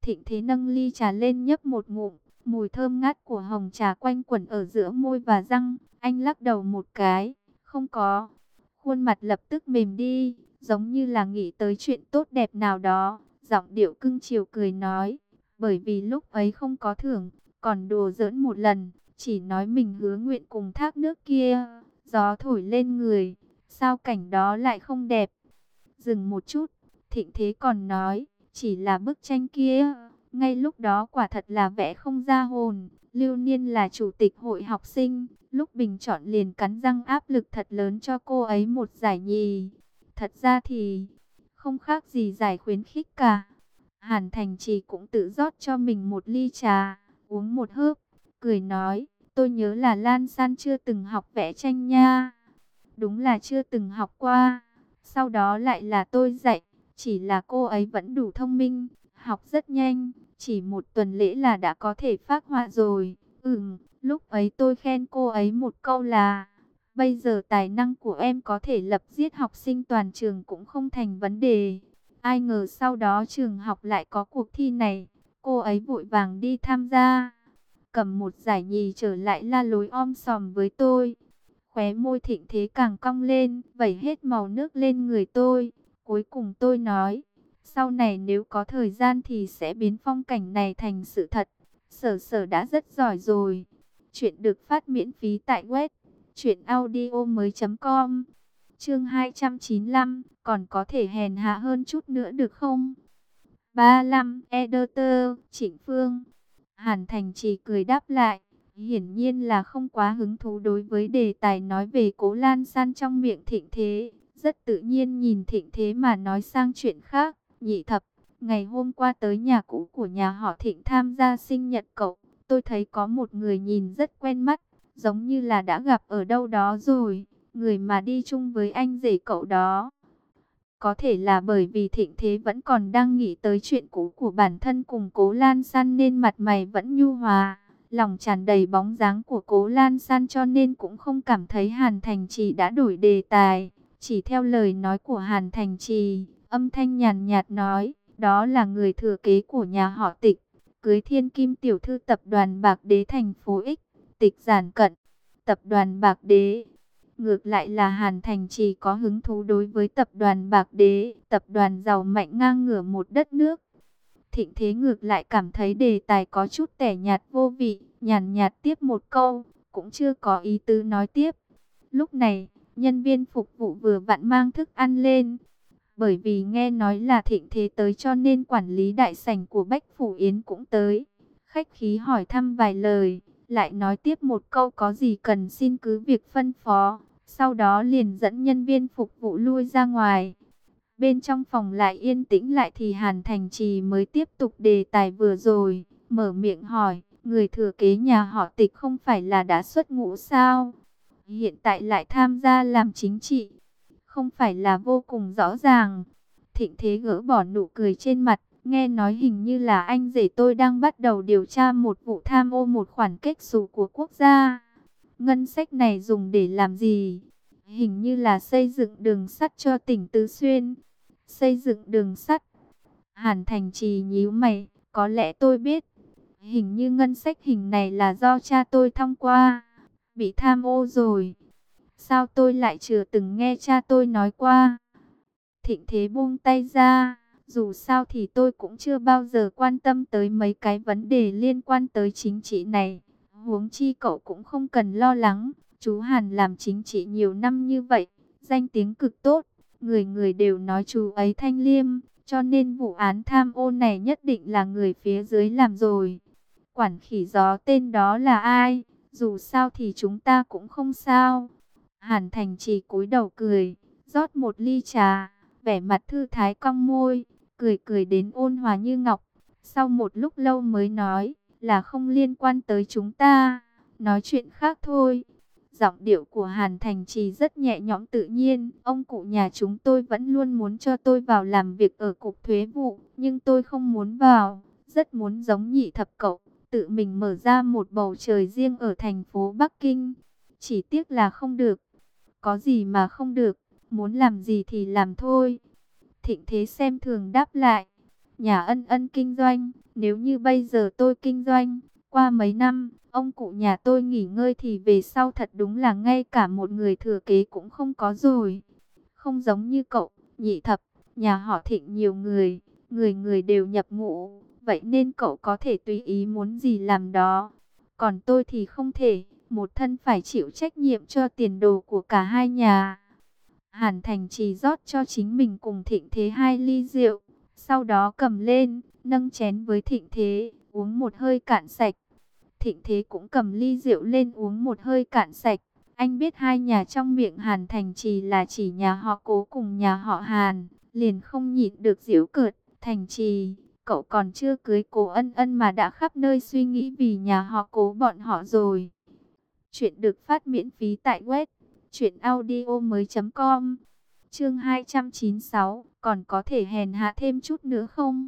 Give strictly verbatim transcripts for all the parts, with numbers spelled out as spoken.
Thịnh Thế nâng ly trà lên nhấp một ngụm, mùi thơm ngát của hồng trà quanh quẩn ở giữa môi và răng. Anh lắc đầu một cái, không có. Khuôn mặt lập tức mềm đi, giống như là nghĩ tới chuyện tốt đẹp nào đó. Giọng điệu cưng chiều cười nói, bởi vì lúc ấy không có thưởng, còn đùa giỡn một lần, chỉ nói mình hứa nguyện cùng thác nước kia. Gió thổi lên người, sao cảnh đó lại không đẹp. Dừng một chút, Thịnh Thế còn nói, chỉ là bức tranh kia, ngay lúc đó quả thật là vẽ không ra hồn. Lưu Niên là chủ tịch hội học sinh, lúc bình chọn liền cắn răng áp lực thật lớn cho cô ấy một giải nhì. Thật ra thì không khác gì giải khuyến khích cả. Hàn Thành Trì cũng tự rót cho mình một ly trà, uống một hớp, cười nói, tôi nhớ là Lan San chưa từng học vẽ tranh nha. Đúng là chưa từng học qua, sau đó lại là tôi dạy, chỉ là cô ấy vẫn đủ thông minh, học rất nhanh, chỉ một tuần lễ là đã có thể phác họa rồi. Ừm, lúc ấy tôi khen cô ấy một câu là, bây giờ tài năng của em có thể lập giết học sinh toàn trường cũng không thành vấn đề. Ai ngờ sau đó trường học lại có cuộc thi này, cô ấy vội vàng đi tham gia, cầm một giải nhì trở lại la lối om sòm với tôi. Khóe môi Thịnh Thế càng cong lên, vẩy hết màu nước lên người tôi. Cuối cùng tôi nói, sau này nếu có thời gian thì sẽ biến phong cảnh này thành sự thật. Sở Sở đã rất giỏi rồi. Chuyện được phát miễn phí tại web truyện audio mới.com. Chương hai trăm chín mươi lăm, còn có thể hèn hạ hơn chút nữa được không? ba lăm, Editor, Trịnh Phương. Hàn Thành Trì cười đáp lại, hiển nhiên là không quá hứng thú đối với đề tài nói về Cố Lan San trong miệng Thịnh Thế. Rất tự nhiên nhìn Thịnh Thế mà nói sang chuyện khác. Nhị thập, ngày hôm qua tới nhà cũ của nhà họ Thịnh tham gia sinh nhật cậu, tôi thấy có một người nhìn rất quen mắt, giống như là đã gặp ở đâu đó rồi, người mà đi chung với anh rể cậu đó. Có thể là bởi vì Thịnh Thế vẫn còn đang nghĩ tới chuyện cũ của bản thân cùng Cố Lan San nên mặt mày vẫn nhu hòa, lòng tràn đầy bóng dáng của Cố Lan San, cho nên cũng không cảm thấy Hàn Thành Trì đã đổi đề tài. Chỉ theo lời nói của Hàn Thành Trì, âm thanh nhàn nhạt nói, đó là người thừa kế của nhà họ Tịch, cưới thiên kim tiểu thư tập đoàn Bạc Đế thành phố X, Tịch Giản Cận. Tập đoàn Bạc Đế. Ngược lại là Hàn Thành Trì có hứng thú đối với tập đoàn Bạc Đế, tập đoàn giàu mạnh ngang ngửa một đất nước. Thịnh Thế ngược lại cảm thấy đề tài có chút tẻ nhạt vô vị, nhàn nhạt tiếp một câu, cũng chưa có ý tứ nói tiếp. Lúc này, nhân viên phục vụ vừa vặn mang thức ăn lên. Bởi vì nghe nói là Thịnh Thế tới cho nên quản lý đại sảnh của Bách Phủ Yến cũng tới. Khách khí hỏi thăm vài lời, lại nói tiếp một câu có gì cần xin cứ việc phân phó. Sau đó liền dẫn nhân viên phục vụ lui ra ngoài. Bên trong phòng lại yên tĩnh lại thì Hàn Thành Trì mới tiếp tục đề tài vừa rồi, mở miệng hỏi, người thừa kế nhà họ Tịch không phải là đã xuất ngũ sao? Hiện tại lại tham gia làm chính trị, không phải là vô cùng rõ ràng. Thịnh Thế gỡ bỏ nụ cười trên mặt, nghe nói hình như là anh rể tôi đang bắt đầu điều tra một vụ tham ô một khoản kết xù của quốc gia. Ngân sách này dùng để làm gì? Hình như là xây dựng đường sắt cho tỉnh Tứ Xuyên. Xây dựng đường sắt? Hàn Thành Trì nhíu mày, có lẽ tôi biết. Hình như ngân sách hình này là do cha tôi thông qua, bị tham ô rồi. Sao tôi lại chưa từng nghe cha tôi nói qua? Thịnh Thế buông tay ra, dù sao thì tôi cũng chưa bao giờ quan tâm tới mấy cái vấn đề liên quan tới chính trị này. Huống chi cậu cũng không cần lo lắng, chú Hàn làm chính trị nhiều năm như vậy, danh tiếng cực tốt, người người đều nói chú ấy thanh liêm, cho nên vụ án tham ô này nhất định là người phía dưới làm rồi. Quản khỉ gió tên đó là ai? Dù sao thì chúng ta cũng không sao. Hàn Thành Trì cúi đầu cười, rót một ly trà, vẻ mặt thư thái cong môi, cười cười đến ôn hòa như ngọc. Sau một lúc lâu mới nói, là không liên quan tới chúng ta, nói chuyện khác thôi. Giọng điệu của Hàn Thành Trì rất nhẹ nhõm tự nhiên. Ông cụ nhà chúng tôi vẫn luôn muốn cho tôi vào làm việc ở cục thuế vụ, nhưng tôi không muốn vào, rất muốn giống nhị thập cậu, tự mình mở ra một bầu trời riêng ở thành phố Bắc Kinh. Chỉ tiếc là không được. Có gì mà không được, muốn làm gì thì làm thôi. Thịnh Thế xem thường đáp lại, nhà Ân Ân kinh doanh, Nếu như bây giờ tôi kinh doanh, qua mấy năm, ông cụ nhà tôi nghỉ ngơi thì về sau thật đúng là ngay cả một người thừa kế cũng không có rồi. Không giống như cậu, Nhị Thập, nhà họ Thịnh nhiều người, người người đều nhập ngũ, vậy nên cậu có thể tùy ý muốn gì làm đó. Còn tôi thì không thể, một thân phải chịu trách nhiệm cho tiền đồ của cả hai nhà. Hàn Thành chỉ rót cho chính mình cùng Thịnh Thế hai ly rượu, sau đó cầm lên, nâng chén với Thịnh Thế, uống một hơi cạn sạch. Thịnh Thế cũng cầm ly rượu lên uống một hơi cạn sạch. Anh biết hai nhà trong miệng Hàn Thành Trì là chỉ nhà họ Cố cùng nhà họ Hàn, liền không nhịn được giễu cợt. Thành Trì, cậu còn chưa cưới Cố Ân Ân mà đã khắp nơi suy nghĩ vì nhà họ Cố bọn họ rồi. Chuyện được phát miễn phí tại web truyện audio mới chấm com. Chương hai trăm chín mươi sáu, còn có thể hèn hạ thêm chút nữa không?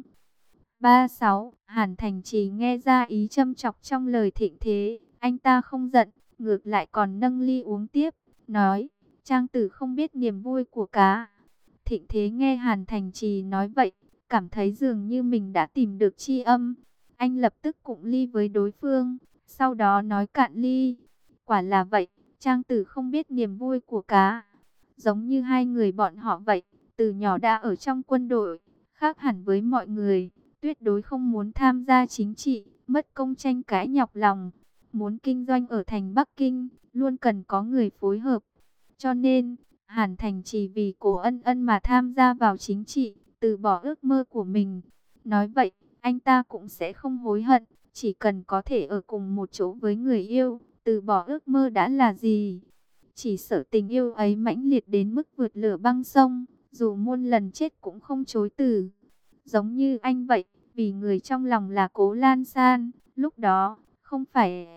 ba sáu. Hàn Thành Trì nghe ra ý châm chọc trong lời Thịnh Thế, anh ta không giận, ngược lại còn nâng ly uống tiếp, nói: Trang tử không biết niềm vui của cá. Thịnh Thế nghe Hàn Thành Trì nói vậy, cảm thấy dường như mình đã tìm được tri âm. Anh lập tức cụng ly với đối phương, sau đó nói cạn ly. Quả là vậy, Trang tử không biết niềm vui của cá. Giống như hai người bọn họ vậy, từ nhỏ đã ở trong quân đội, khác hẳn với mọi người. Tuyệt đối không muốn tham gia chính trị, mất công tranh cãi nhọc lòng. Muốn kinh doanh ở thành Bắc Kinh, luôn cần có người phối hợp. Cho nên, Hàn Thành chỉ vì Cố Ân Ân mà tham gia vào chính trị, từ bỏ ước mơ của mình. Nói vậy, anh ta cũng sẽ không hối hận, chỉ cần có thể ở cùng một chỗ với người yêu, từ bỏ ước mơ đã là gì. Chỉ sợ tình yêu ấy mãnh liệt đến mức vượt lửa băng sông, dù muôn lần chết cũng không chối từ. Giống như anh vậy, vì người trong lòng là Cố Lan San, lúc đó, không phải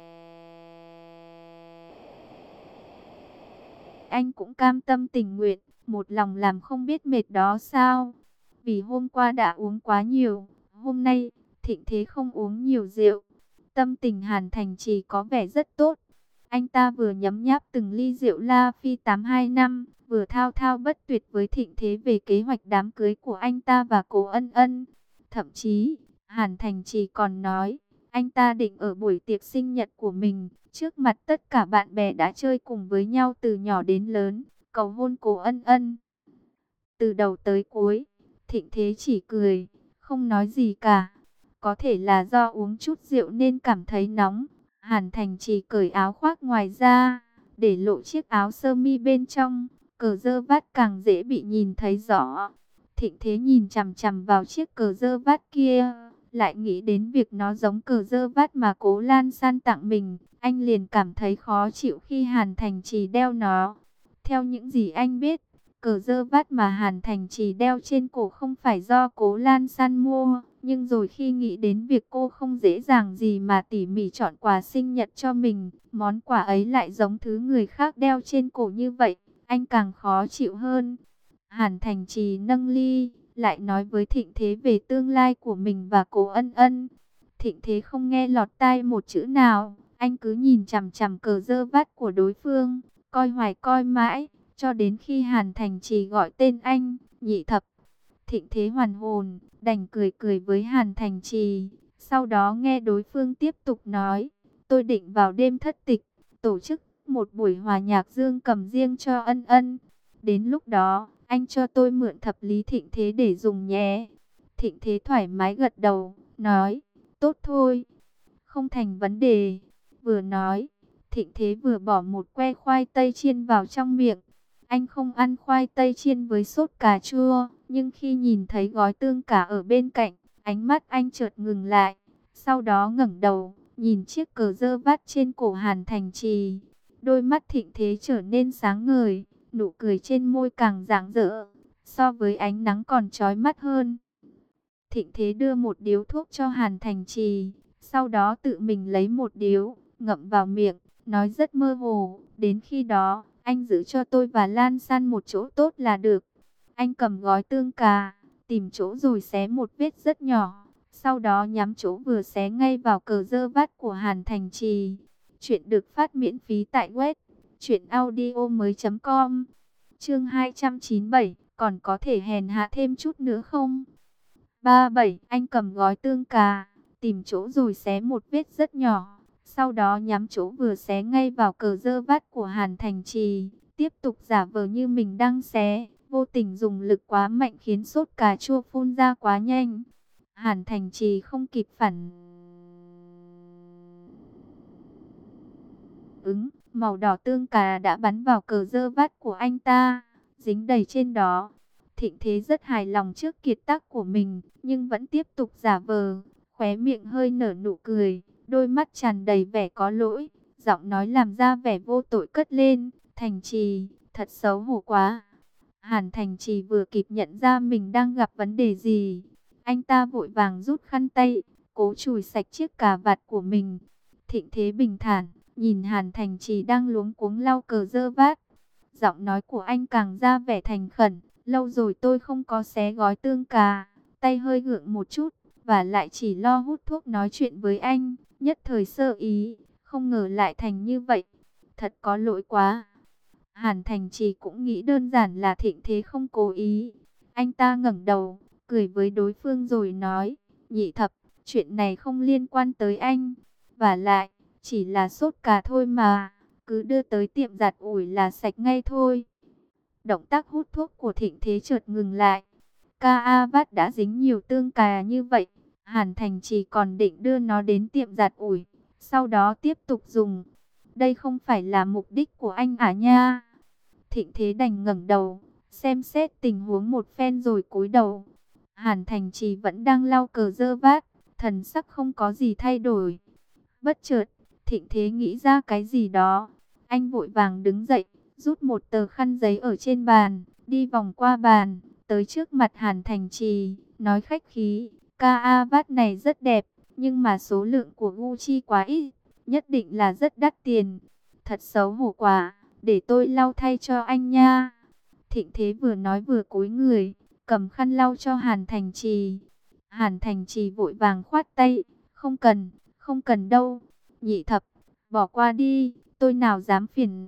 anh cũng cam tâm tình nguyện, một lòng làm không biết mệt đó sao? Vì hôm qua đã uống quá nhiều, hôm nay, Thịnh Thế không uống nhiều rượu. Tâm tình Hàn Thành Trì có vẻ rất tốt. Anh ta vừa nhấm nháp từng ly rượu La Phi tám hai năm, vừa thao thao bất tuyệt với Thịnh Thế về kế hoạch đám cưới của anh ta và Cố Ân Ân. Thậm chí, Hàn Thành Trì còn nói, anh ta định ở buổi tiệc sinh nhật của mình, trước mặt tất cả bạn bè đã chơi cùng với nhau từ nhỏ đến lớn, cầu hôn Cố Ân Ân. Từ đầu tới cuối, Thịnh Thế chỉ cười, không nói gì cả. Có thể là do uống chút rượu nên cảm thấy nóng. Hàn Thành Trì cởi áo khoác ngoài ra, để lộ chiếc áo sơ mi bên trong, cờ dơ vát càng dễ bị nhìn thấy rõ. Thịnh Thế nhìn chằm chằm vào chiếc cờ dơ vát kia, lại nghĩ đến việc nó giống cờ dơ vát mà Cố Lan San tặng mình. Anh liền cảm thấy khó chịu khi Hàn Thành Trì đeo nó. Theo những gì anh biết, cờ dơ vát mà Hàn Thành Trì đeo trên cổ không phải do Cố Lan San mua. Nhưng rồi khi nghĩ đến việc cô không dễ dàng gì mà tỉ mỉ chọn quà sinh nhật cho mình, món quà ấy lại giống thứ người khác đeo trên cổ như vậy, anh càng khó chịu hơn. Hàn Thành Trì nâng ly, lại nói với Thịnh Thế về tương lai của mình và Cố Ân Ân. Thịnh Thế không nghe lọt tai một chữ nào, anh cứ nhìn chằm chằm cờ dơ vát của đối phương, coi hoài coi mãi, cho đến khi Hàn Thành Trì gọi tên anh, Nhị Thập. Thịnh Thế hoàn hồn, đành cười cười với Hàn Thành Trì. Sau đó nghe đối phương tiếp tục nói, tôi định vào đêm thất tịch, tổ chức một buổi hòa nhạc dương cầm riêng cho Ân Ân. Đến lúc đó, anh cho tôi mượn thập lý Thịnh Thế để dùng nhé. Thịnh Thế thoải mái gật đầu, nói, tốt thôi, không thành vấn đề. Vừa nói, Thịnh Thế vừa bỏ một que khoai tây chiên vào trong miệng. Anh không ăn khoai tây chiên với sốt cà chua, nhưng khi nhìn thấy gói tương cả ở bên cạnh, ánh mắt anh chợt ngừng lại. Sau đó ngẩng đầu, nhìn chiếc cờ dơ vát trên cổ Hàn Thành Trì. Đôi mắt Thịnh Thế trở nên sáng ngời, nụ cười trên môi càng rạng rỡ, so với ánh nắng còn chói mắt hơn. Thịnh Thế đưa một điếu thuốc cho Hàn Thành Trì, sau đó tự mình lấy một điếu, ngậm vào miệng, nói rất mơ hồ, đến khi đó, anh giữ cho tôi và Lan San một chỗ tốt là được. Anh cầm gói tương cà, tìm chỗ rồi xé một vết rất nhỏ, sau đó nhắm chỗ vừa xé ngay vào cờ dơ vát của Hàn Thành Trì. Chuyện được phát miễn phí tại web truyện audio mới chấm com. Chương hai trăm chín mươi bảy, còn có thể hèn hạ thêm chút nữa không? ba bảy. Anh cầm gói tương cà, tìm chỗ rồi xé một vết rất nhỏ. Sau đó nhắm chỗ vừa xé ngay vào cờ dơ vát của Hàn Thành Trì, tiếp tục giả vờ như mình đang xé, vô tình dùng lực quá mạnh khiến sốt cà chua phun ra quá nhanh. Hàn Thành Trì không kịp phản ứng, màu đỏ tương cà đã bắn vào cờ dơ vát của anh ta, dính đầy trên đó. Thịnh Thế rất hài lòng trước kiệt tác của mình, nhưng vẫn tiếp tục giả vờ, khóe miệng hơi nở nụ cười, đôi mắt tràn đầy vẻ có lỗi, giọng nói làm ra vẻ vô tội cất lên, Thành Trì, thật xấu hổ quá. Hàn Thành Trì vừa kịp nhận ra mình đang gặp vấn đề gì, anh ta vội vàng rút khăn tay, cố chùi sạch chiếc cà vạt của mình. Thịnh Thế bình thản, nhìn Hàn Thành Trì đang luống cuống lau cờ dơ vát. Giọng nói của anh càng ra vẻ thành khẩn, lâu rồi tôi không có xé gói tương cà, tay hơi gượng một chút, và lại chỉ lo hút thuốc nói chuyện với anh, nhất thời sơ ý, không ngờ lại thành như vậy. Thật có lỗi quá. Hàn Thành Trì cũng nghĩ đơn giản là Thịnh Thế không cố ý. Anh ta ngẩng đầu, cười với đối phương rồi nói, Nhị Thập, chuyện này không liên quan tới anh. Và lại, chỉ là sốt cà thôi mà, cứ đưa tới tiệm giặt ủi là sạch ngay thôi. Động tác hút thuốc của Thịnh Thế chợt ngừng lại. Ca A Vát đã dính nhiều tương cà như vậy, Hàn Thành Trì còn định đưa nó đến tiệm giặt ủi, sau đó tiếp tục dùng. Đây không phải là mục đích của anh à nha. Thịnh Thế đành ngẩng đầu, xem xét tình huống một phen rồi cúi đầu. Hàn Thành Trì vẫn đang lau cờ dơ vát, thần sắc không có gì thay đổi. Bất chợt, Thịnh Thế nghĩ ra cái gì đó. Anh vội vàng đứng dậy, rút một tờ khăn giấy ở trên bàn, đi vòng qua bàn, tới trước mặt Hàn Thành Trì, nói khách khí, ca a vát này rất đẹp, nhưng mà số lượng của Gucci quá ít, nhất định là rất đắt tiền. Thật xấu hổ quá, để tôi lau thay cho anh nha. Thịnh Thế vừa nói vừa cúi người, cầm khăn lau cho Hàn Thành Trì. Hàn Thành Trì vội vàng khoát tay, không cần, không cần đâu. Nhị Thập, bỏ qua đi, tôi nào dám phiền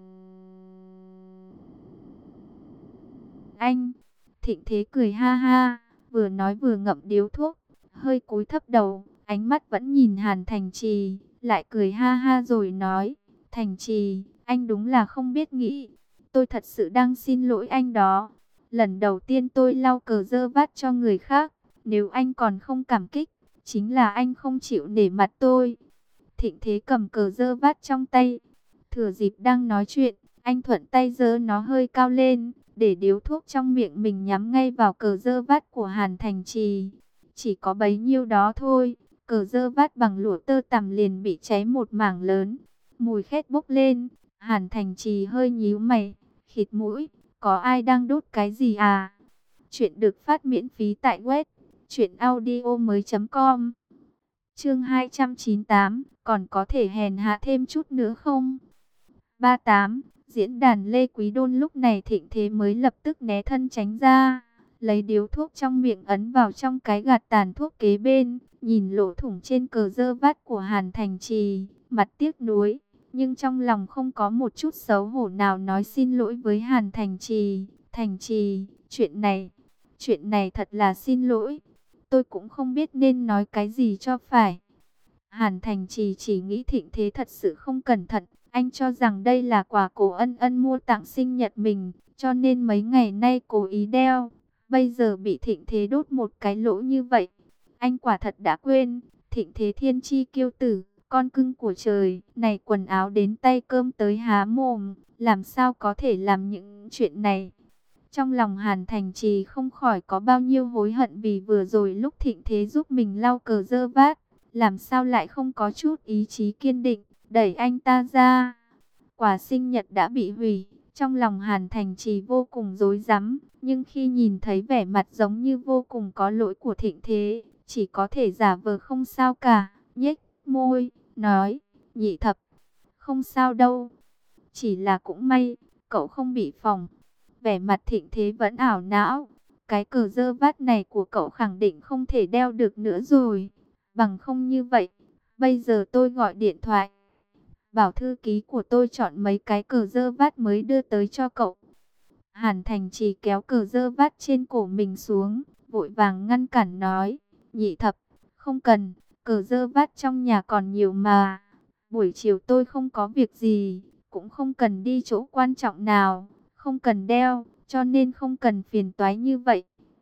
anh. Thịnh Thế cười ha ha, vừa nói vừa ngậm điếu thuốc, hơi cúi thấp đầu, ánh mắt vẫn nhìn Hàn Thành Trì, lại cười ha ha rồi nói, Thành Trì, anh đúng là không biết nghĩ, tôi thật sự đang xin lỗi anh đó. Lần đầu tiên tôi lau cờ dơ vát cho người khác, nếu anh còn không cảm kích, chính là anh không chịu nể mặt tôi. Thịnh Thế cầm cờ dơ vát trong tay, thừa dịp đang nói chuyện, anh thuận tay giơ nó hơi cao lên, để điếu thuốc trong miệng mình nhắm ngay vào cờ dơ vát của Hàn Thành Trì. Chỉ có bấy nhiêu đó thôi, cờ dơ vát bằng lụa tơ tằm liền bị cháy một mảng lớn, mùi khét bốc lên. Hàn Thành Trì hơi nhíu mày, khịt mũi, có ai đang đốt cái gì à? Chuyện được phát miễn phí tại web truyện audio mới chấm com. Chương hai trăm chín mươi tám, còn có thể hèn hạ thêm chút nữa không? ba mươi tám. Diễn đàn Lê Quý Đôn. Lúc này Thịnh Thế mới lập tức né thân tránh ra, lấy điếu thuốc trong miệng ấn vào trong cái gạt tàn thuốc kế bên, nhìn lỗ thủng trên cờ dơ vát của Hàn Thành Trì, mặt tiếc nuối, nhưng trong lòng không có một chút xấu hổ nào, nói xin lỗi với Hàn Thành Trì. Thành Trì, chuyện này, chuyện này thật là xin lỗi, tôi cũng không biết nên nói cái gì cho phải. Hàn Thành Trì chỉ nghĩ Thịnh Thế thật sự không cẩn thận. Anh cho rằng đây là quà Cố Ân Ân mua tặng sinh nhật mình, cho nên mấy ngày nay cố ý đeo. Bây giờ bị Thịnh Thế đốt một cái lỗ như vậy, anh quả thật đã quên. Thịnh Thế thiên chi kiêu tử, con cưng của trời, này quần áo đến tay cơm tới há mồm, làm sao có thể làm những chuyện này. Trong lòng Hàn Thành Trì không khỏi có bao nhiêu hối hận, vì vừa rồi lúc Thịnh Thế giúp mình lau cờ dơ vát, làm sao lại không có chút ý chí kiên định, đẩy anh ta ra. Quà sinh nhật đã bị hủy, trong lòng Hàn Thành Trì vô cùng rối rắm, nhưng khi nhìn thấy vẻ mặt giống như vô cùng có lỗi của Thịnh Thế, chỉ có thể giả vờ không sao cả, nhếch môi, nói, Nhị Thập, không sao đâu, chỉ là cũng may, cậu không bị phỏng. Vẻ mặt Thịnh Thế vẫn ảo não, cái cờ dơ vát này của cậu khẳng định không thể đeo được nữa rồi, bằng không như vậy, bây giờ tôi gọi điện thoại, bảo thư ký của tôi chọn mấy cái cờ dơ vát mới đưa tới cho cậu. Hàn Thành Trì kéo cờ dơ vát trên cổ mình xuống, vội vàng ngăn cản nói, Nhị Thập, không cần, cờ dơ vát trong nhà còn nhiều mà. Buổi chiều tôi không có việc gì, cũng không cần đi chỗ quan trọng nào, không cần đeo, cho nên không cần phiền toái như vậy.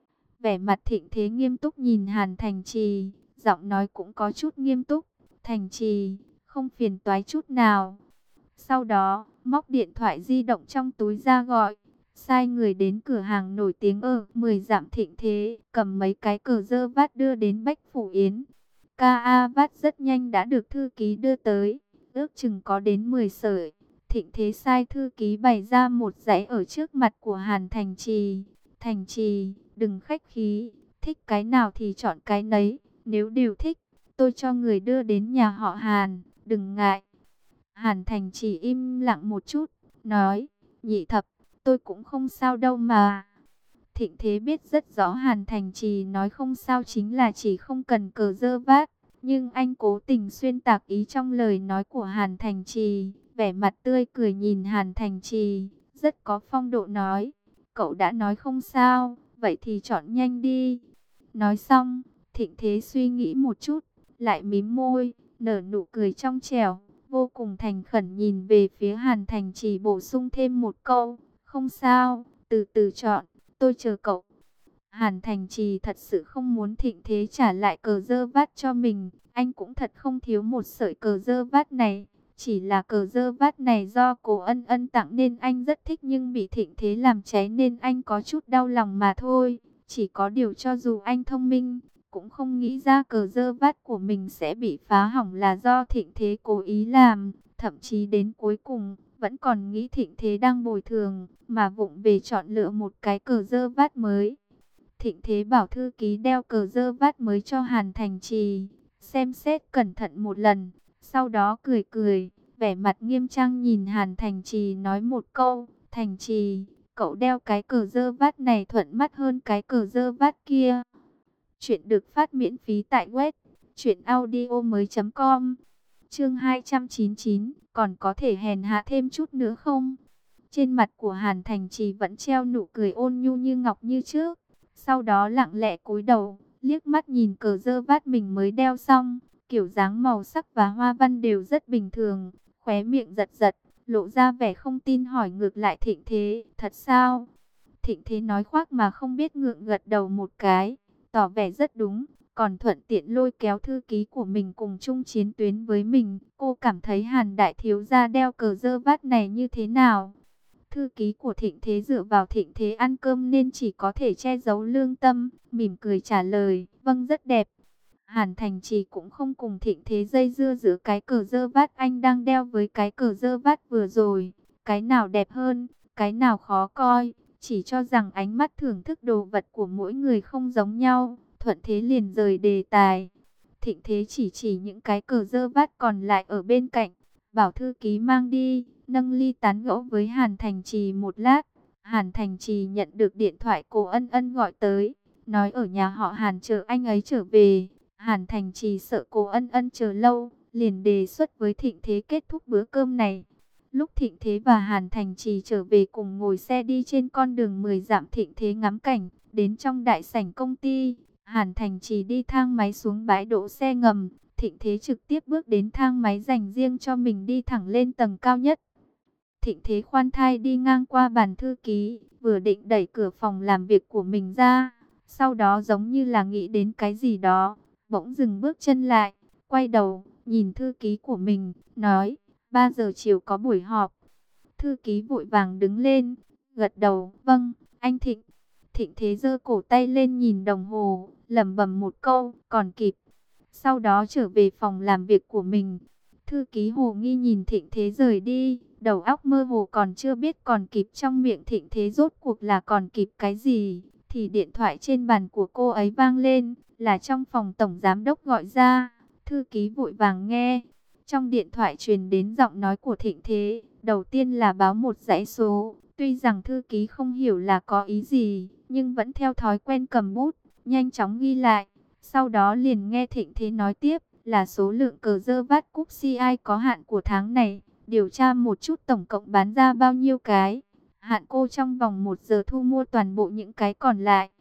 Vẻ mặt Thịnh Thế nghiêm túc nhìn Hàn Thành Trì, giọng nói cũng có chút nghiêm túc. Thành Trì, không phiền toái chút nào. Sau đó, móc điện thoại di động trong túi ra gọi, sai người đến cửa hàng nổi tiếng ở mười dặm Thịnh Thế, cầm mấy cái cờ dơ vát đưa đến Bách Phủ Yến. Ca A vát rất nhanh đã được thư ký đưa tới, ước chừng có đến mười sợi. Thịnh Thế sai thư ký bày ra một dãy ở trước mặt của Hàn Thành Trì. Thành Trì, đừng khách khí, thích cái nào thì chọn cái nấy, nếu đều thích, tôi cho người đưa đến nhà họ Hàn, đừng ngại. Hàn Thành Trì im lặng một chút, nói, Nhị thập, tôi cũng không sao đâu mà. Thịnh Thế biết rất rõ Hàn Thành Trì nói không sao chính là chỉ không cần cờ dơ vát, nhưng anh cố tình xuyên tạc ý trong lời nói của Hàn Thành Trì, vẻ mặt tươi cười nhìn Hàn Thành Trì, rất có phong độ nói, cậu đã nói không sao, vậy thì chọn nhanh đi. Nói xong, Thịnh Thế suy nghĩ một chút, lại mím môi, nở nụ cười trong trẻo, vô cùng thành khẩn nhìn về phía Hàn Thành Trì bổ sung thêm một câu, không sao, từ từ chọn, tôi chờ cậu. Hàn Thành Trì thật sự không muốn Thịnh Thế trả lại cờ dơ vát cho mình, anh cũng thật không thiếu một sợi cờ dơ vát này. Chỉ là cờ dơ vát này do Cố Ân Ân tặng nên anh rất thích nhưng bị Thịnh Thế làm cháy nên anh có chút đau lòng mà thôi. Chỉ có điều cho dù anh thông minh, cũng không nghĩ ra cờ dơ vát của mình sẽ bị phá hỏng là do Thịnh Thế cố ý làm. Thậm chí đến cuối cùng, vẫn còn nghĩ Thịnh Thế đang bồi thường, mà vụng về chọn lựa một cái cờ dơ vát mới. Thịnh Thế bảo thư ký đeo cờ dơ vát mới cho Hàn Thành Trì, xem xét cẩn thận một lần, sau đó cười cười, vẻ mặt nghiêm trang nhìn Hàn Thành Trì nói một câu, Thành Trì, cậu đeo cái cờ dơ vát này thuận mắt hơn cái cờ dơ vát kia. Chuyện được phát miễn phí tại web truyện audio mới chấm com. Chương hai trăm chín mươi chín, còn có thể hèn hạ thêm chút nữa không? Trên mặt của Hàn Thành Trì vẫn treo nụ cười ôn nhu như ngọc như trước. Sau đó lặng lẽ cúi đầu, liếc mắt nhìn cờ dơ vát mình mới đeo xong, kiểu dáng màu sắc và hoa văn đều rất bình thường, khóe miệng giật giật, lộ ra vẻ không tin hỏi ngược lại Thịnh Thế, thật sao? Thịnh Thế nói khoác mà không biết ngượng gật đầu một cái, tỏ vẻ rất đúng, còn thuận tiện lôi kéo thư ký của mình cùng chung chiến tuyến với mình. Cô cảm thấy Hàn đại thiếu gia đeo cờ dơ vát này như thế nào? Thư ký của Thịnh Thế dựa vào Thịnh Thế ăn cơm nên chỉ có thể che giấu lương tâm, mỉm cười trả lời, vâng rất đẹp. Hàn Thành Trì cũng không cùng Thịnh Thế dây dưa giữa cái cờ dơ vát anh đang đeo với cái cờ dơ vát vừa rồi. Cái nào đẹp hơn, cái nào khó coi, chỉ cho rằng ánh mắt thưởng thức đồ vật của mỗi người không giống nhau, thuận thế liền rời đề tài. Thịnh Thế chỉ chỉ những cái cờ dơ vát còn lại ở bên cạnh, bảo thư ký mang đi, nâng ly tán gẫu với Hàn Thành Trì một lát. Hàn Thành Trì nhận được điện thoại Cố Ân Ân gọi tới, nói ở nhà họ Hàn chờ anh ấy trở về. Hàn Thành Trì sợ Cố Ân Ân chờ lâu, liền đề xuất với Thịnh Thế kết thúc bữa cơm này. Lúc Thịnh Thế và Hàn Thành Trì trở về cùng ngồi xe đi trên con đường mười dặm, Thịnh Thế ngắm cảnh, đến trong đại sảnh công ty. Hàn Thành Trì đi thang máy xuống bãi đỗ xe ngầm, Thịnh Thế trực tiếp bước đến thang máy dành riêng cho mình đi thẳng lên tầng cao nhất. Thịnh Thế khoan thai đi ngang qua bàn thư ký, vừa định đẩy cửa phòng làm việc của mình ra, sau đó giống như là nghĩ đến cái gì đó, bỗng dừng bước chân lại, quay đầu, nhìn thư ký của mình, nói, ba giờ chiều có buổi họp. Thư ký vội vàng đứng lên, gật đầu, vâng, anh Thịnh. Thịnh Thế giơ cổ tay lên nhìn đồng hồ, lẩm bẩm một câu, còn kịp. Sau đó trở về phòng làm việc của mình. Thư ký hồ nghi nhìn Thịnh Thế rời đi, đầu óc mơ hồ còn chưa biết còn kịp trong miệng Thịnh Thế rốt cuộc là còn kịp cái gì. Thì điện thoại trên bàn của cô ấy vang lên, là trong phòng tổng giám đốc gọi ra. Thư ký vội vàng nghe. Trong điện thoại truyền đến giọng nói của Thịnh Thế, đầu tiên là báo một dãy số. Tuy rằng thư ký không hiểu là có ý gì, nhưng vẫn theo thói quen cầm bút, nhanh chóng ghi lại. Sau đó liền nghe Thịnh Thế nói tiếp, là số lượng cờ dơ vát cúp xê i có hạn của tháng này. Điều tra một chút tổng cộng bán ra bao nhiêu cái. Hạn cô trong vòng một giờ thu mua toàn bộ những cái còn lại.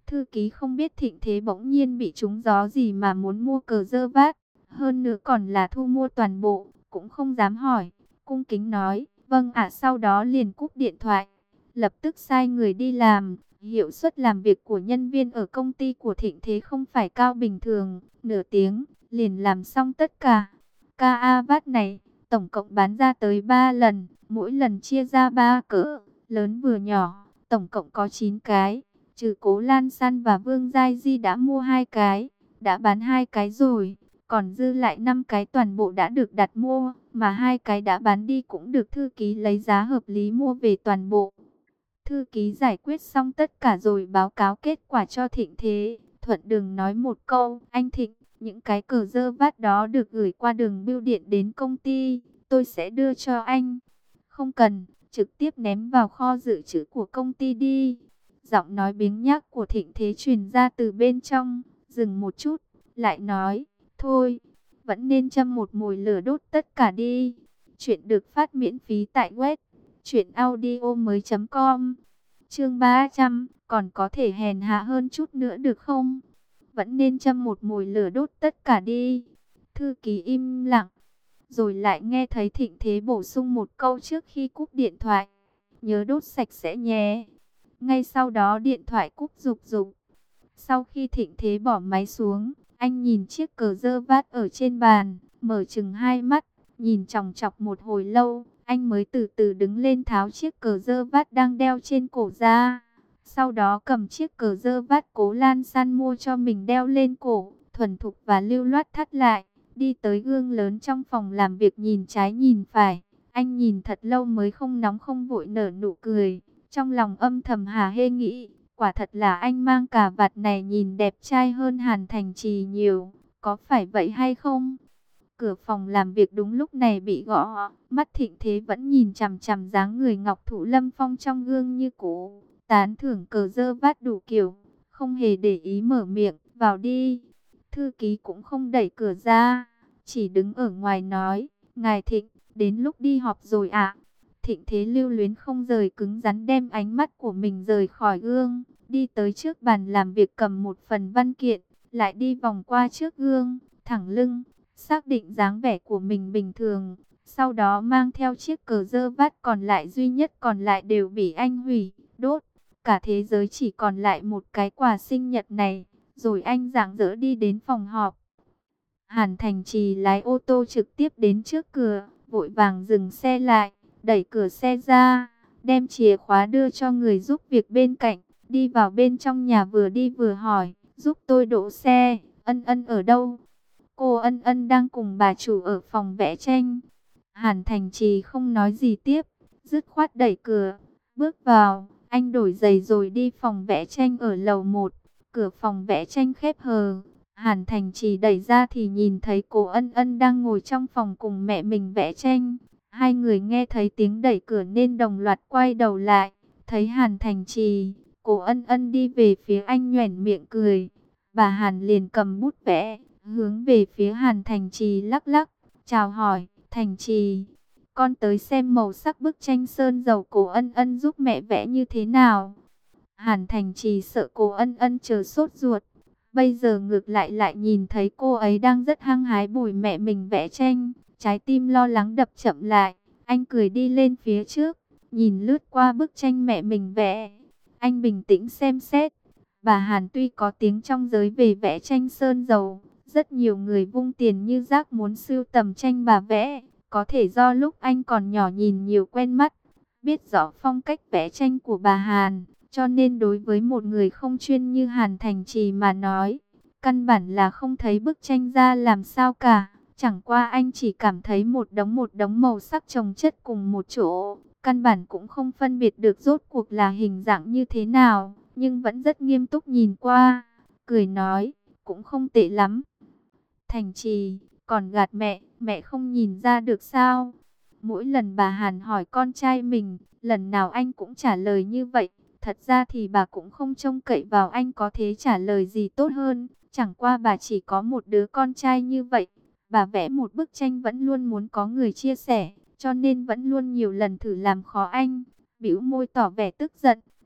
Thư ký không biết Thịnh Thế bỗng nhiên bị trúng gió gì mà muốn mua cờ dơ vát, hơn nữa còn là thu mua toàn bộ, cũng không dám hỏi, cung kính nói, vâng ạ, sau đó liền cúp điện thoại, lập tức sai người đi làm. Hiệu suất làm việc của nhân viên ở công ty của Thịnh Thế không phải cao bình thường, nửa tiếng liền làm xong tất cả. Ca vát này tổng cộng bán ra tới ba lần, mỗi lần chia ra ba cỡ, lớn vừa nhỏ, tổng cộng có chín cái. Trừ Cố Lan San và Vương Giai Di đã mua hai cái, đã bán hai cái rồi, còn dư lại năm cái toàn bộ đã được đặt mua, mà hai cái đã bán đi cũng được thư ký lấy giá hợp lý mua về toàn bộ. Thư ký giải quyết xong tất cả rồi báo cáo kết quả cho Thịnh Thế. Thuận đường nói một câu, anh Thịnh, những cái cờ dơ vát đó được gửi qua đường bưu điện đến công ty, tôi sẽ đưa cho anh. Không cần, trực tiếp ném vào kho dự trữ của công ty đi. Giọng nói biếng nhác của Thịnh Thế truyền ra từ bên trong, dừng một chút, lại nói, thôi, vẫn nên châm một mồi lửa đốt tất cả đi. Chuyện được phát miễn phí tại web truyện audio mới chấm com. Chương ba trăm, còn có thể hèn hạ hơn chút nữa được không? Vẫn nên châm một mồi lửa đốt tất cả đi. Thư ký im lặng, rồi lại nghe thấy Thịnh Thế bổ sung một câu trước khi cúp điện thoại. Nhớ đốt sạch sẽ nhé. Ngay sau đó điện thoại cúp rục rục. Sau khi Thịnh Thế bỏ máy xuống, anh nhìn chiếc cờ dơ vát ở trên bàn, mở chừng hai mắt, nhìn chòng chọc một hồi lâu. Anh mới từ từ đứng lên tháo chiếc cờ dơ vát đang đeo trên cổ ra. Sau đó cầm chiếc cờ dơ vát Cố Lan San mua cho mình đeo lên cổ, thuần thục và lưu loát thắt lại. Đi tới gương lớn trong phòng làm việc nhìn trái nhìn phải. Anh nhìn thật lâu mới không nóng không vội nở nụ cười. Trong lòng âm thầm hả hê nghĩ, quả thật là anh mang cà vạt này nhìn đẹp trai hơn Hàn Thành Trì nhiều. Có phải vậy hay không? Cửa phòng làm việc đúng lúc này bị gõ, mắt Thịnh Thế vẫn nhìn chằm chằm dáng người ngọc thụ lâm phong trong gương như cũ, tán thưởng cờ dơ vát đủ kiểu, không hề để ý mở miệng, vào đi. Thư ký cũng không đẩy cửa ra, chỉ đứng ở ngoài nói, ngài Thịnh, đến lúc đi họp rồi ạ. Thịnh Thế lưu luyến không rời cứng rắn đem ánh mắt của mình rời khỏi gương, đi tới trước bàn làm việc cầm một phần văn kiện, lại đi vòng qua trước gương, thẳng lưng, xác định dáng vẻ của mình bình thường, sau đó mang theo chiếc cờ dơ vát còn lại duy nhất còn lại đều bị anh hủy, đốt. Cả thế giới chỉ còn lại một cái quà sinh nhật này, rồi anh rạng rỡ đi đến phòng họp. Hàn Thành Trì lái ô tô trực tiếp đến trước cửa, vội vàng dừng xe lại, đẩy cửa xe ra, đem chìa khóa đưa cho người giúp việc bên cạnh, đi vào bên trong nhà vừa đi vừa hỏi, giúp tôi đỗ xe, Ân Ân ở đâu? Cô Ân Ân đang cùng bà chủ ở phòng vẽ tranh. Hàn Thành Trì không nói gì tiếp, dứt khoát đẩy cửa, bước vào. Anh đổi giày rồi đi phòng vẽ tranh ở lầu một. Cửa phòng vẽ tranh khép hờ. Hàn Thành Trì đẩy ra thì nhìn thấy cô Ân Ân đang ngồi trong phòng cùng mẹ mình vẽ tranh. Hai người nghe thấy tiếng đẩy cửa nên đồng loạt quay đầu lại. Thấy Hàn Thành Trì, cô Ân Ân đi về phía anh nhoẻn miệng cười. Bà Hàn liền cầm bút vẽ, hướng về phía Hàn Thành Trì lắc lắc, chào hỏi, Thành Trì, con tới xem màu sắc bức tranh sơn dầu cô Ân Ân giúp mẹ vẽ như thế nào. Hàn Thành Trì sợ cô Ân Ân chờ sốt ruột, bây giờ ngược lại lại nhìn thấy cô ấy đang rất hăng hái bồi mẹ mình vẽ tranh, trái tim lo lắng đập chậm lại, anh cười đi lên phía trước, nhìn lướt qua bức tranh mẹ mình vẽ, anh bình tĩnh xem xét. Bà Hàn tuy có tiếng trong giới về vẽ tranh sơn dầu, rất nhiều người vung tiền như rác muốn sưu tầm tranh bà vẽ, có thể do lúc anh còn nhỏ nhìn nhiều quen mắt, biết rõ phong cách vẽ tranh của bà Hàn, cho nên đối với một người không chuyên như Hàn Thành Trì mà nói, căn bản là không thấy bức tranh ra làm sao cả, chẳng qua anh chỉ cảm thấy một đống một đống màu sắc chồng chất cùng một chỗ, căn bản cũng không phân biệt được rốt cuộc là hình dạng như thế nào, nhưng vẫn rất nghiêm túc nhìn qua, cười nói, cũng không tệ lắm. Thành Trì, còn gạt mẹ, mẹ không nhìn ra được sao? Mỗi lần bà Hàn hỏi con trai mình, lần nào anh cũng trả lời như vậy. Thật ra thì bà cũng không trông cậy vào anh có thể trả lời gì tốt hơn. Chẳng qua bà chỉ có một đứa con trai như vậy. Bà vẽ một bức tranh vẫn luôn muốn có người chia sẻ, cho nên vẫn luôn nhiều lần thử làm khó anh. Bĩu môi tỏ vẻ tức giận,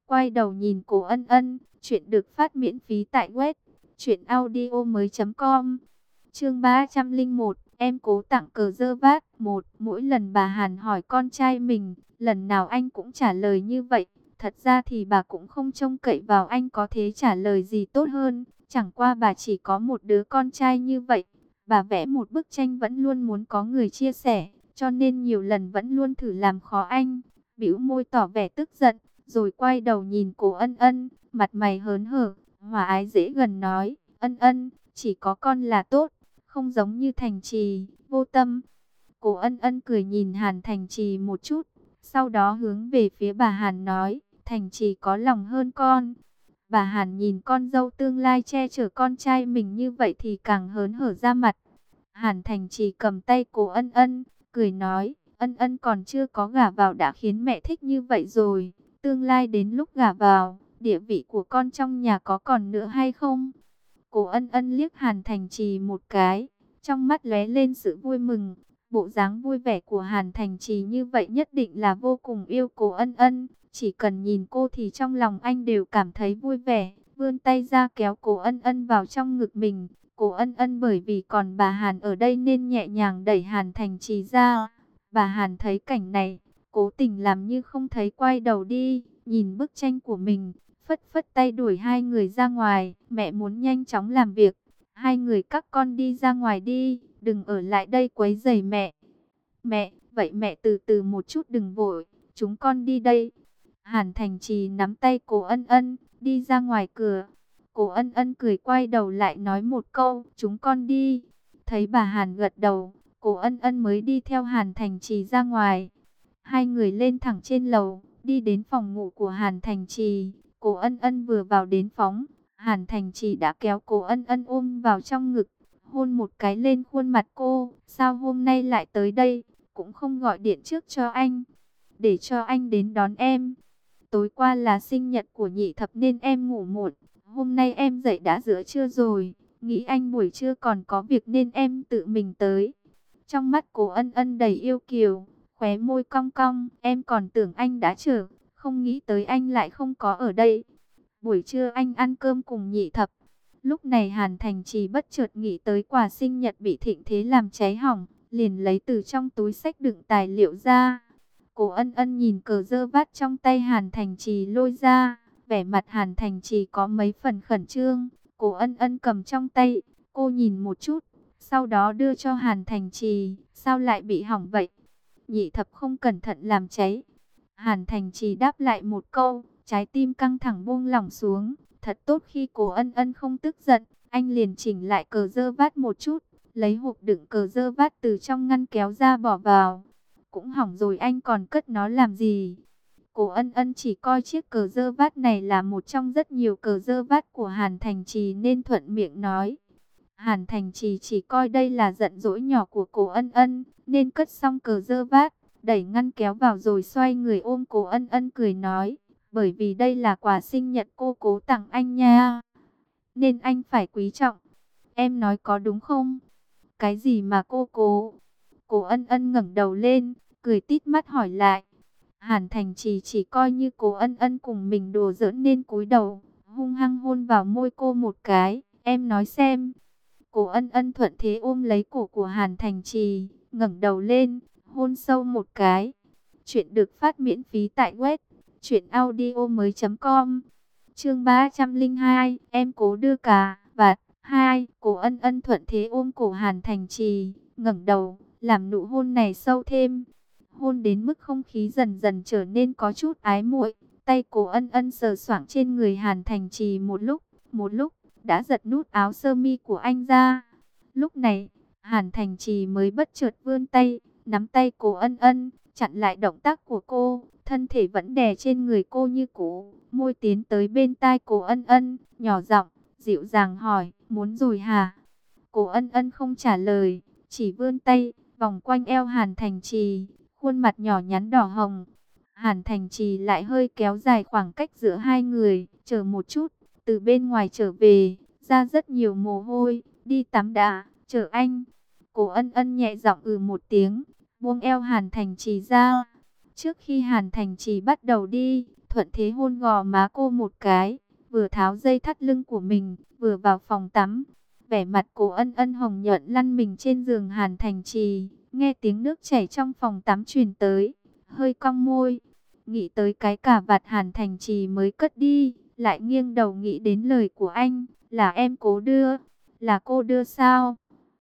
quay đầu nhìn Cố Ân Ân. Chuyện được phát miễn phí tại web truyện audio mới chấm com. Chương ba trăm lẻ một, em cố tặng cờ dơ vát. Một, mỗi lần bà Hàn hỏi con trai mình, lần nào anh cũng trả lời như vậy. Thật ra thì bà cũng không trông cậy vào anh có thế trả lời gì tốt hơn. Chẳng qua bà chỉ có một đứa con trai như vậy. Bà vẽ một bức tranh vẫn luôn muốn có người chia sẻ, cho nên nhiều lần vẫn luôn thử làm khó anh. Bĩu môi tỏ vẻ tức giận, rồi quay đầu nhìn Cố Ân Ân, mặt mày hớn hở, hòa ái dễ gần nói, Ân Ân, chỉ có con là tốt, không giống như Thành Trì, vô tâm. Cố Ân Ân cười nhìn Hàn Thành Trì một chút, sau đó hướng về phía bà Hàn nói, Thành Trì có lòng hơn con. Bà Hàn nhìn con dâu tương lai che chở con trai mình như vậy thì càng hớn hở ra mặt. Hàn Thành Trì cầm tay Cố Ân Ân, cười nói, Ân Ân còn chưa có gả vào đã khiến mẹ thích như vậy rồi. Tương lai đến lúc gả vào, địa vị của con trong nhà có còn nữa hay không? Cố Ân Ân liếc Hàn Thành Trì một cái, trong mắt lóe lên sự vui mừng. Bộ dáng vui vẻ của Hàn Thành Trì như vậy nhất định là vô cùng yêu Cố Ân Ân. Chỉ cần nhìn cô thì trong lòng anh đều cảm thấy vui vẻ, vươn tay ra kéo Cố Ân Ân vào trong ngực mình. Cố Ân Ân bởi vì còn bà Hàn ở đây nên nhẹ nhàng đẩy Hàn Thành Trì ra. Bà Hàn thấy cảnh này, cố tình làm như không thấy, quay đầu đi, nhìn bức tranh của mình, phất phất tay đuổi hai người ra ngoài. Mẹ muốn nhanh chóng làm việc, hai người các con đi ra ngoài đi, đừng ở lại đây quấy rầy mẹ. Mẹ, vậy mẹ từ từ một chút đừng vội, chúng con đi đây. Hàn Thành Trì nắm tay Cố Ân Ân, đi ra ngoài cửa. Cố Ân Ân cười quay đầu lại nói một câu, chúng con đi. Thấy bà Hàn gật đầu, Cố Ân Ân mới đi theo Hàn Thành Trì ra ngoài. Hai người lên thẳng trên lầu, đi đến phòng ngủ của Hàn Thành Trì. Cố Ân Ân vừa vào đến phòng, Hàn Thành Trì đã kéo Cố Ân Ân ôm vào trong ngực, hôn một cái lên khuôn mặt cô. Sao hôm nay lại tới đây, cũng không gọi điện trước cho anh, để cho anh đến đón em. Tối qua là sinh nhật của Nhị Thập nên em ngủ muộn, hôm nay em dậy đã giữa trưa rồi, nghĩ anh buổi trưa còn có việc nên em tự mình tới. Trong mắt Cố Ân Ân đầy yêu kiều, khóe môi cong cong, em còn tưởng anh đã chờ, không nghĩ tới anh lại không có ở đây. Buổi trưa anh ăn cơm cùng Nhị Thập. Lúc này Hàn Thành Trì bất chợt nghĩ tới quà sinh nhật bị Thịnh Thế làm cháy hỏng, liền lấy từ trong túi xách đựng tài liệu ra. Cố Ân Ân nhìn cờ dơ vát trong tay Hàn Thành Trì lôi ra, vẻ mặt Hàn Thành Trì có mấy phần khẩn trương. Cố Ân Ân cầm trong tay, cô nhìn một chút, sau đó đưa cho Hàn Thành Trì, sao lại bị hỏng vậy? Nhị Thập không cẩn thận làm cháy. Hàn Thành Trì đáp lại một câu, trái tim căng thẳng buông lỏng xuống. Thật tốt khi Cố Ân Ân không tức giận, anh liền chỉnh lại cờ dơ vát một chút, lấy hộp đựng cờ dơ vát từ trong ngăn kéo ra bỏ vào. Cũng hỏng rồi anh còn cất nó làm gì? Cố Ân Ân chỉ coi chiếc cờ dơ vát này là một trong rất nhiều cờ dơ vát của Hàn Thành Trì nên thuận miệng nói. Hàn Thành Trì chỉ coi đây là giận dỗi nhỏ của Cố Ân Ân nên cất xong cờ dơ vát, đẩy ngăn kéo vào rồi xoay người ôm Cố Ân Ân cười nói, bởi vì đây là quà sinh nhật cô cố tặng anh nha, nên anh phải quý trọng. Em nói có đúng không? Cái gì mà cô cố? Cố Ân Ân ngẩng đầu lên, cười tít mắt hỏi lại. Hàn Thành Trì chỉ coi như Cố Ân Ân cùng mình đùa giỡn nên cúi đầu, hung hăng hôn vào môi cô một cái. Em nói xem. Cố Ân Ân thuận thế ôm lấy cổ của Hàn Thành Trì, ngẩng đầu lên, hôn sâu một cái. Chuyện được phát miễn phí tại web truyện audio mới chấm com. Chương ba trăm lẻ hai, em cố đưa cà vạt. Hai, Cố Ân Ân thuận thế ôm cổ Hàn Thành Trì, ngẩng đầu, làm nụ hôn này sâu thêm. Hôn đến mức không khí dần dần trở nên có chút ái muội. Tay Cố Ân Ân sờ soạng trên người Hàn Thành Trì một lúc, một lúc, đã giật nút áo sơ mi của anh ra. Lúc này, Hàn Thành Trì mới bất chợt vươn tay, nắm tay Cố Ân Ân, chặn lại động tác của cô, thân thể vẫn đè trên người cô như cũ, môi tiến tới bên tai Cố Ân Ân, nhỏ giọng, dịu dàng hỏi, muốn rồi hả? Cố Ân Ân không trả lời, chỉ vươn tay, vòng quanh eo Hàn Thành Trì, khuôn mặt nhỏ nhắn đỏ hồng. Hàn Thành Trì lại hơi kéo dài khoảng cách giữa hai người, chờ một chút, từ bên ngoài trở về, ra rất nhiều mồ hôi, đi tắm đã, chờ anh. Cố Ân Ân nhẹ giọng ừ một tiếng, buông eo Hàn Thành Trì ra. Trước khi Hàn Thành Trì bắt đầu đi, thuận thế hôn gò má cô một cái, vừa tháo dây thắt lưng của mình, vừa vào phòng tắm. Vẻ mặt Cố Ân Ân hồng nhuận lăn mình trên giường Hàn Thành Trì, nghe tiếng nước chảy trong phòng tắm truyền tới, hơi cong môi, nghĩ tới cái cà vạt Hàn Thành Trì mới cất đi, lại nghiêng đầu nghĩ đến lời của anh, là em Cố đưa, là cô đưa sao?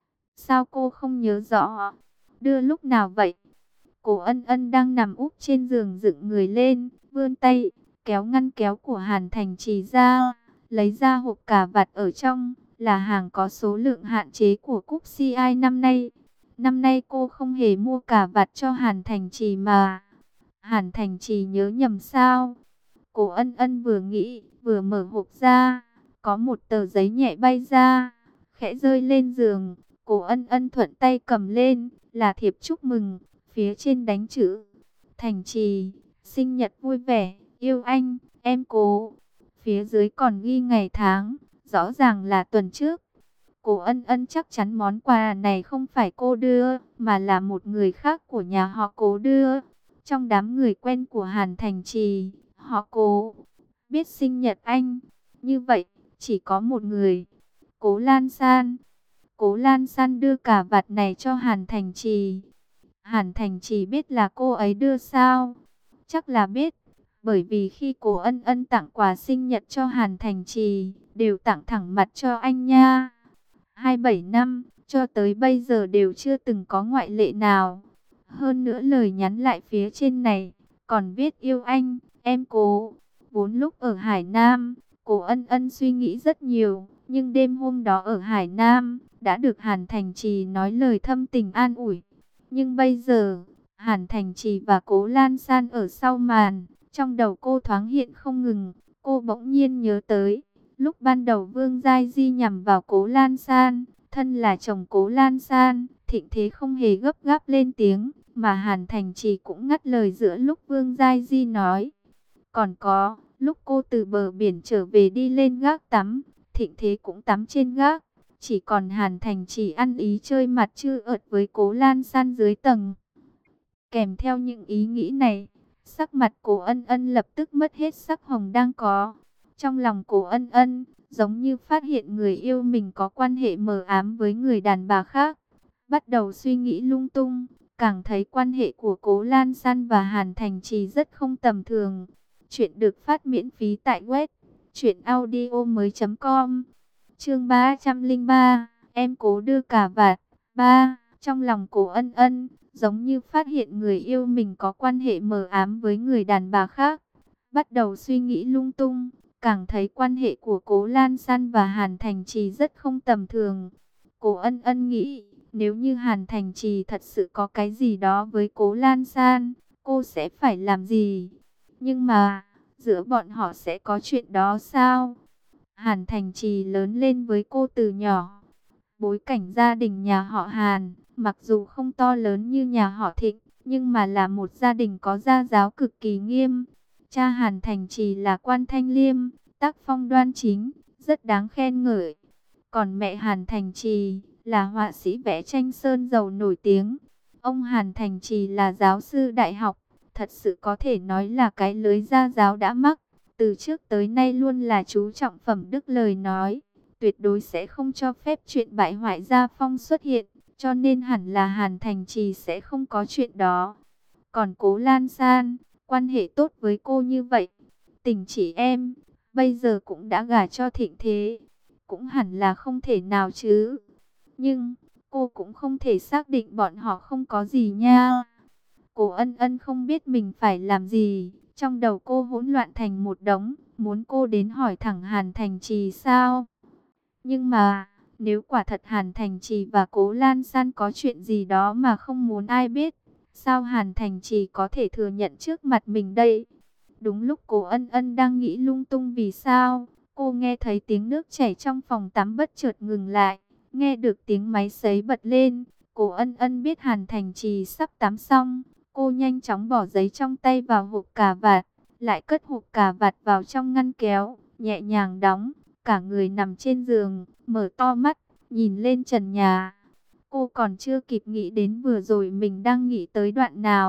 Sao cô không nhớ rõ? Đưa lúc nào vậy? Cố Ân Ân đang nằm úp trên giường dựng người lên, vươn tay, kéo ngăn kéo của Hàn Thành Trì ra, lấy ra hộp cà vạt ở trong, là hàng có số lượng hạn chế của cúp xê i năm nay. Năm nay cô không hề mua cà vạt cho Hàn Thành Trì mà. Hàn Thành Trì nhớ nhầm sao? Cố Ân Ân vừa nghĩ, vừa mở hộp ra, có một tờ giấy nhẹ bay ra, khẽ rơi lên giường. Cố Ân Ân thuận tay cầm lên, là thiệp chúc mừng, phía trên đánh chữ Thành Trì, sinh nhật vui vẻ, yêu anh, em Cố. Phía dưới còn ghi ngày tháng, rõ ràng là tuần trước. Cố Ân Ân chắc chắn món quà này không phải cô đưa, mà là một người khác của nhà họ Cố đưa. Trong đám người quen của Hàn Thành Trì, họ Cố biết sinh nhật anh. Như vậy, chỉ có một người, Cố Lan San. Cố Lan San đưa cả vạt này cho Hàn Thành Trì. Hàn Thành Trì biết là cô ấy đưa sao? Chắc là biết, bởi vì khi Cố Ân Ân tặng quà sinh nhật cho Hàn Thành Trì, đều tặng thẳng mặt cho anh nha. hai mươi bảy năm, cho tới bây giờ đều chưa từng có ngoại lệ nào. Hơn nữa lời nhắn lại phía trên này, còn viết yêu anh, em Cố. Vốn lúc ở Hải Nam, Cố Ân Ân suy nghĩ rất nhiều, nhưng đêm hôm đó ở Hải Nam, đã được Hàn Thành Trì nói lời thâm tình an ủi. Nhưng bây giờ, Hàn Thành Trì và Cố Lan San ở sau màn, trong đầu cô thoáng hiện không ngừng. Cô bỗng nhiên nhớ tới, lúc ban đầu Vương Giai Di nhằm vào Cố Lan San, thân là chồng Cố Lan San, Thịnh Thế không hề gấp gáp lên tiếng, mà Hàn Thành Trì cũng ngắt lời giữa lúc Vương Giai Di nói. Còn có, lúc cô từ bờ biển trở về đi lên gác tắm, Thịnh Thế cũng tắm trên gác. Chỉ còn Hàn Thành Trì ăn ý chơi mặt chư ợt với Cố Lan San dưới tầng. Kèm theo những ý nghĩ này, sắc mặt Cố Ân Ân lập tức mất hết sắc hồng đang có. Trong lòng Cố Ân Ân, giống như phát hiện người yêu mình có quan hệ mờ ám với người đàn bà khác. Bắt đầu suy nghĩ lung tung, càng thấy quan hệ của Cố Lan San và Hàn Thành Trì rất không tầm thường. Chuyện được phát miễn phí tại web truyện audio mới chấm com. Chương ba trăm lẻ ba, em Cố đưa cà vạt. ba. Trong lòng Cố Ân Ân, giống như phát hiện người yêu mình có quan hệ mờ ám với người đàn bà khác. Bắt đầu suy nghĩ lung tung, càng thấy quan hệ của Cố Lan San và Hàn Thành Trì rất không tầm thường. Cố Ân Ân nghĩ, nếu như Hàn Thành Trì thật sự có cái gì đó với Cố Lan San, cô sẽ phải làm gì? Nhưng mà, giữa bọn họ sẽ có chuyện đó sao? Hàn Thành Trì lớn lên với cô từ nhỏ. Bối cảnh gia đình nhà họ Hàn, mặc dù không to lớn như nhà họ Thịnh, nhưng mà là một gia đình có gia giáo cực kỳ nghiêm. Cha Hàn Thành Trì là quan thanh liêm, tác phong đoan chính, rất đáng khen ngợi. Còn mẹ Hàn Thành Trì là họa sĩ vẽ tranh sơn dầu nổi tiếng. Ông Hàn Thành Trì là giáo sư đại học, thật sự có thể nói là cái lưới gia giáo đã mắc. Từ trước tới nay luôn là chú trọng phẩm đức lời nói, tuyệt đối sẽ không cho phép chuyện bại hoại gia phong xuất hiện, cho nên hẳn là Hàn Thành Trì sẽ không có chuyện đó. Còn Cố Lan San, quan hệ tốt với cô như vậy, tình chị em, bây giờ cũng đã gả cho Thịnh Thế, cũng hẳn là không thể nào chứ. Nhưng, cô cũng không thể xác định bọn họ không có gì nha. Cố Ân Ân không biết mình phải làm gì, trong đầu cô hỗn loạn thành một đống, muốn cô đến hỏi thẳng Hàn Thành Trì sao? Nhưng mà, nếu quả thật Hàn Thành Trì và Cố Lan San có chuyện gì đó mà không muốn ai biết, sao Hàn Thành Trì có thể thừa nhận trước mặt mình đây? Đúng lúc Cố Ân Ân đang nghĩ lung tung vì sao, cô nghe thấy tiếng nước chảy trong phòng tắm bất chợt ngừng lại, nghe được tiếng máy sấy bật lên, Cố Ân Ân biết Hàn Thành Trì sắp tắm xong. Cô nhanh chóng bỏ giấy trong tay vào hộp cà vạt, lại cất hộp cà vạt vào trong ngăn kéo, nhẹ nhàng đóng, cả người nằm trên giường, mở to mắt, nhìn lên trần nhà. Cô còn chưa kịp nghĩ đến vừa rồi mình đang nghĩ tới đoạn nào,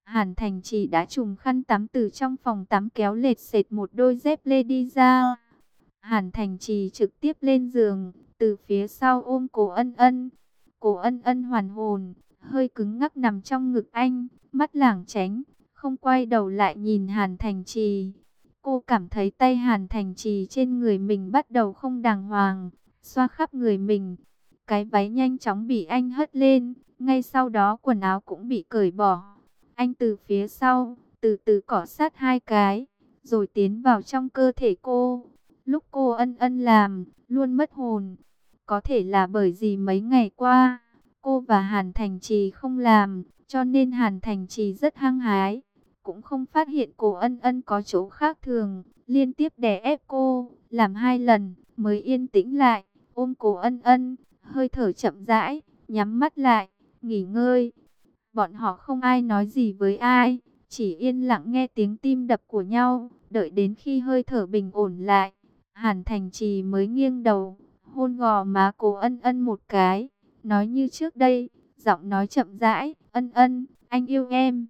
Hàn Thành Chỉ đã trùm khăn tắm từ trong phòng tắm kéo lệt sệt một đôi dép lê đi ra. Hàn Thành Trì trực tiếp lên giường, từ phía sau ôm Cố Ân Ân. Cố Ân Ân hoàn hồn, hơi cứng ngắc nằm trong ngực anh, mắt lảng tránh, không quay đầu lại nhìn Hàn Thành Trì. Cô cảm thấy tay Hàn Thành Trì trên người mình bắt đầu không đàng hoàng, xoa khắp người mình. Cái váy nhanh chóng bị anh hất lên, ngay sau đó quần áo cũng bị cởi bỏ. Anh từ phía sau, từ từ cọ sát hai cái, rồi tiến vào trong cơ thể cô. Lúc cô Ân Ân làm, luôn mất hồn. Có thể là bởi vì mấy ngày qua, cô và Hàn Thành Trì không làm, cho nên Hàn Thành Trì rất hăng hái. Cũng không phát hiện cô Ân Ân có chỗ khác thường, liên tiếp đè ép cô, làm hai lần, mới yên tĩnh lại, ôm cô Ân Ân, hơi thở chậm rãi, nhắm mắt lại, nghỉ ngơi. Bọn họ không ai nói gì với ai, chỉ yên lặng nghe tiếng tim đập của nhau, đợi đến khi hơi thở bình ổn lại. Hàn Thành Trì mới nghiêng đầu, hôn gò má cô Ân Ân một cái, nói như trước đây, giọng nói chậm rãi, Ân Ân, anh yêu em.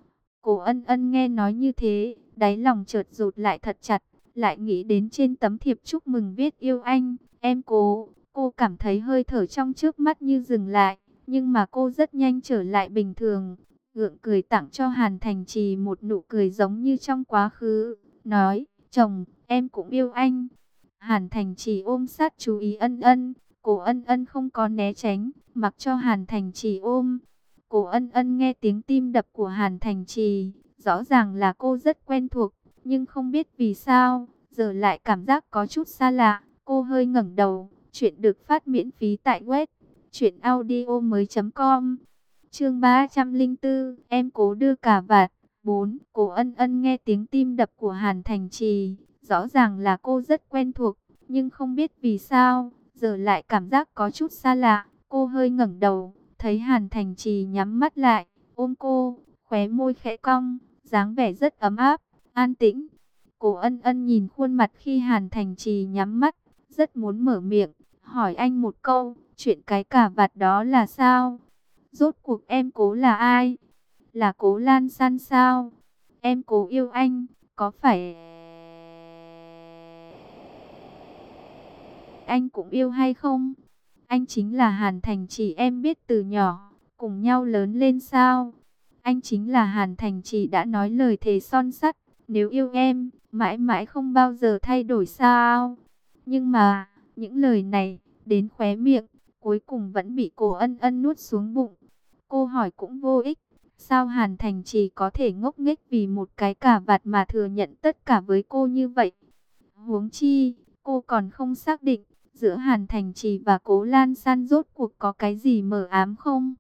Cô Ân Ân nghe nói như thế, đáy lòng chợt rụt lại thật chặt, lại nghĩ đến trên tấm thiệp chúc mừng viết yêu anh, em Cố. Cô cảm thấy hơi thở trong trước mắt như dừng lại, nhưng mà cô rất nhanh trở lại bình thường, gượng cười tặng cho Hàn Thành Trì một nụ cười giống như trong quá khứ, nói, chồng, em cũng yêu anh. Hàn Thành Trì ôm sát chú ý Ân Ân, cô Ân Ân không có né tránh, mặc cho Hàn Thành Trì ôm. Cô Ân Ân nghe tiếng tim đập của Hàn Thành Trì, rõ ràng là cô rất quen thuộc, nhưng không biết vì sao, giờ lại cảm giác có chút xa lạ. Cô hơi ngẩng đầu, chuyện được phát miễn phí tại web truyện audio mới chấm com. Chương ba trăm lẻ bốn, em Cố đưa cà vạt. bốn. Cô Ân Ân nghe tiếng tim đập của Hàn Thành Trì, rõ ràng là cô rất quen thuộc, nhưng không biết vì sao, giờ lại cảm giác có chút xa lạ. Cô hơi ngẩng đầu, thấy Hàn Thành Trì nhắm mắt lại, ôm cô, khóe môi khẽ cong, dáng vẻ rất ấm áp, an tĩnh. Cô Ân Ân nhìn khuôn mặt khi Hàn Thành Trì nhắm mắt, rất muốn mở miệng, hỏi anh một câu, chuyện cái cà vạt đó là sao? Rốt cuộc em Cố là ai? Là Cố Lan San sao? Em Cố yêu anh, có phải anh cũng yêu hay không? Anh chính là Hàn Thành Trì em biết từ nhỏ, cùng nhau lớn lên sao? Anh chính là Hàn Thành Trì đã nói lời thề son sắt, nếu yêu em, mãi mãi không bao giờ thay đổi sao? Nhưng mà, những lời này, đến khóe miệng, cuối cùng vẫn bị cô Ân Ân nuốt xuống bụng. Cô hỏi cũng vô ích, sao Hàn Thành Trì có thể ngốc nghếch vì một cái cà vạt mà thừa nhận tất cả với cô như vậy? Huống chi, cô còn không xác định, giữa Hàn Thành Trì và Cố Lan San rốt cuộc có cái gì mờ ám không?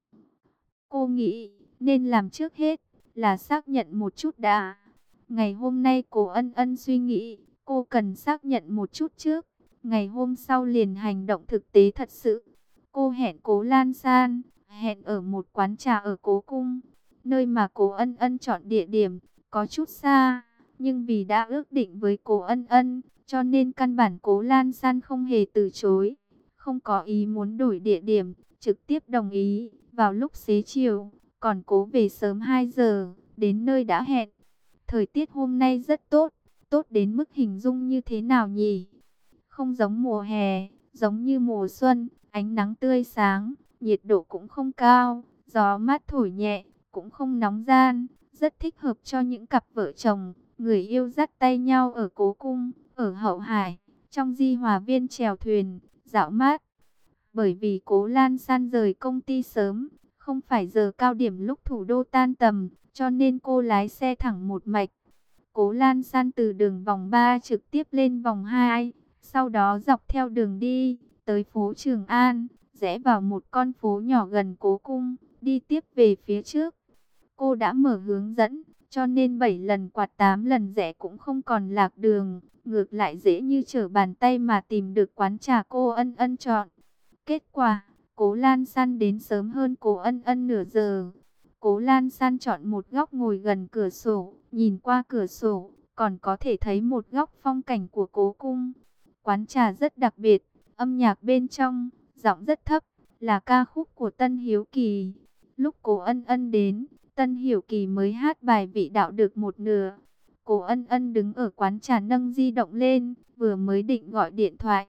Cô nghĩ, nên làm trước hết, là xác nhận một chút đã. Ngày hôm nay cô Ân Ân suy nghĩ, cô cần xác nhận một chút trước. Ngày hôm sau liền hành động thực tế thật sự. Cô hẹn Cố Lan San, hẹn ở một quán trà ở Cố Cung. Nơi mà cô Ân Ân chọn địa điểm, có chút xa. Nhưng vì đã ước định với cô Ân Ân, cho nên căn bản Cố Lan San không hề từ chối. Không có ý muốn đổi địa điểm, trực tiếp đồng ý. Vào lúc xế chiều, còn Cố về sớm hai giờ, đến nơi đã hẹn. Thời tiết hôm nay rất tốt, tốt đến mức hình dung như thế nào nhỉ? Không giống mùa hè, giống như mùa xuân, ánh nắng tươi sáng, nhiệt độ cũng không cao, gió mát thổi nhẹ, cũng không nóng gian, rất thích hợp cho những cặp vợ chồng, người yêu dắt tay nhau ở Cố Cung, ở Hậu Hải, trong Di Hòa Viên chèo thuyền, dạo mát. Bởi vì Cố Lan San rời công ty sớm, không phải giờ cao điểm lúc thủ đô tan tầm, cho nên cô lái xe thẳng một mạch. Cố Lan San từ đường vòng ba trực tiếp lên vòng hai, sau đó dọc theo đường đi, tới phố Trường An, rẽ vào một con phố nhỏ gần Cố Cung, đi tiếp về phía trước. Cô đã mở hướng dẫn, cho nên bảy lần quạt tám lần rẽ cũng không còn lạc đường, ngược lại dễ như trở bàn tay mà tìm được quán trà cô Ân Ân chọn. Kết quả, Cố Lan San đến sớm hơn cô Ân Ân nửa giờ. Cố Lan San chọn một góc ngồi gần cửa sổ, nhìn qua cửa sổ, còn có thể thấy một góc phong cảnh của Cố Cung. Quán trà rất đặc biệt, âm nhạc bên trong, giọng rất thấp, là ca khúc của Tân Hiếu Kỳ. Lúc Cố Ân Ân đến, Tân Hiểu Kỳ mới hát bài vị đạo được một nửa. Cố Ân Ân đứng ở quán trà nâng di động lên, vừa mới định gọi điện thoại.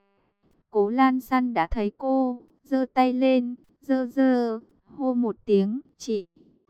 Cố Lan San đã thấy cô, giơ tay lên, giơ giơ, hô một tiếng, chị.